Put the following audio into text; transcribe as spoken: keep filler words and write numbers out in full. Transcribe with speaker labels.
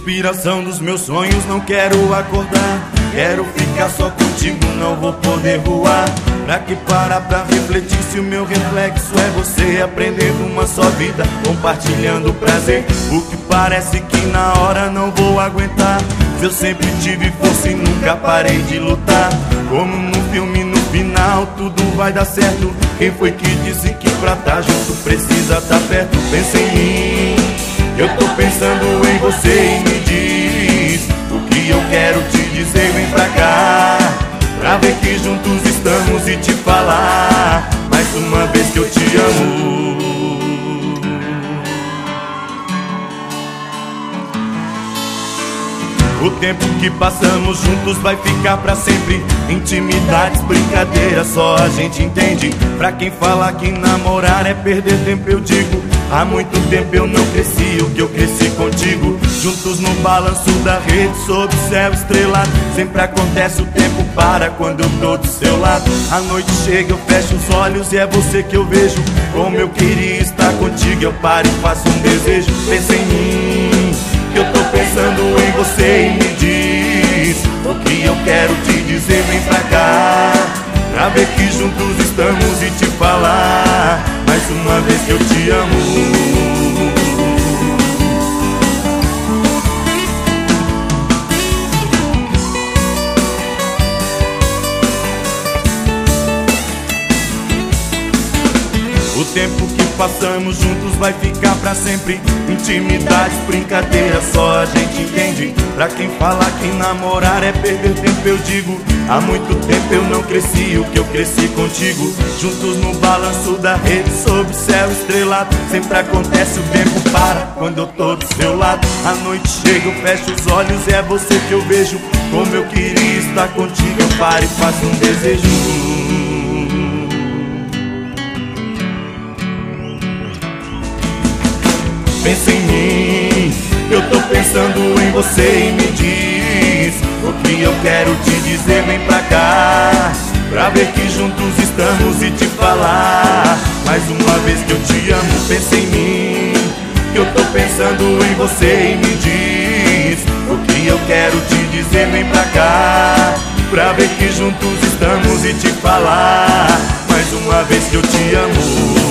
Speaker 1: inspiração dos meus sonhos, não quero acordar. Quero ficar só contigo, não vou poder voar. Pra que parar pra refletir se o meu reflexo é você? Aprendendo uma só vida, compartilhando o prazer. O que parece que na hora não vou aguentar. Eu sempre tive força e nunca parei de lutar. Como no filme, no final tudo vai dar certo. Quem foi que disse que pra tá junto precisa tá perto? Pensa em mim, eu tô pensando em você. E me diz o que eu quero te dizer. Vem pra cá, pra ver que juntos estamos e te falar mais uma vez que eu te amo. O tempo que passamos juntos vai ficar pra sempre. Intimidades, brincadeiras, só a gente entende. Pra quem fala que namorar é perder tempo, eu digo: há muito tempo eu não cresci o que eu cresci contigo. Juntos no balanço da rede, sob o céu estrelado. Sempre acontece, o tempo para quando eu tô do seu lado. A noite chega, eu fecho os olhos e é você que eu vejo. Como eu queria estar contigo, eu paro e faço um desejo. Pensa em mim, que eu tô pensando em você. E me diz o que eu quero te dizer. Vem pra cá, pra ver que juntos estamos e te falar mais uma vez que eu te amo. O tempo que passamos juntos vai ficar pra sempre. Intimidades, brincadeiras, só a gente entende. Pra quem fala que namorar é perder tempo, eu digo: há muito tempo eu não cresci o que eu cresci contigo. Juntos no balanço da rede, sob o céu estrelado. Sempre acontece, o tempo para quando eu tô do seu lado. A noite chega, eu fecho os olhos e é você que eu vejo. Como eu queria estar contigo, eu paro e faço um desejo. Pensa em mim, eu tô pensando em você. E me diz o que eu quero te dizer. Vem pra cá, pra ver que juntos estamos e te falar mais uma vez que eu te amo. Pensa em mim, que eu tô pensando em você. E me diz o que eu quero te dizer. Vem pra cá, pra ver que juntos estamos e te falar mais uma vez que eu te amo.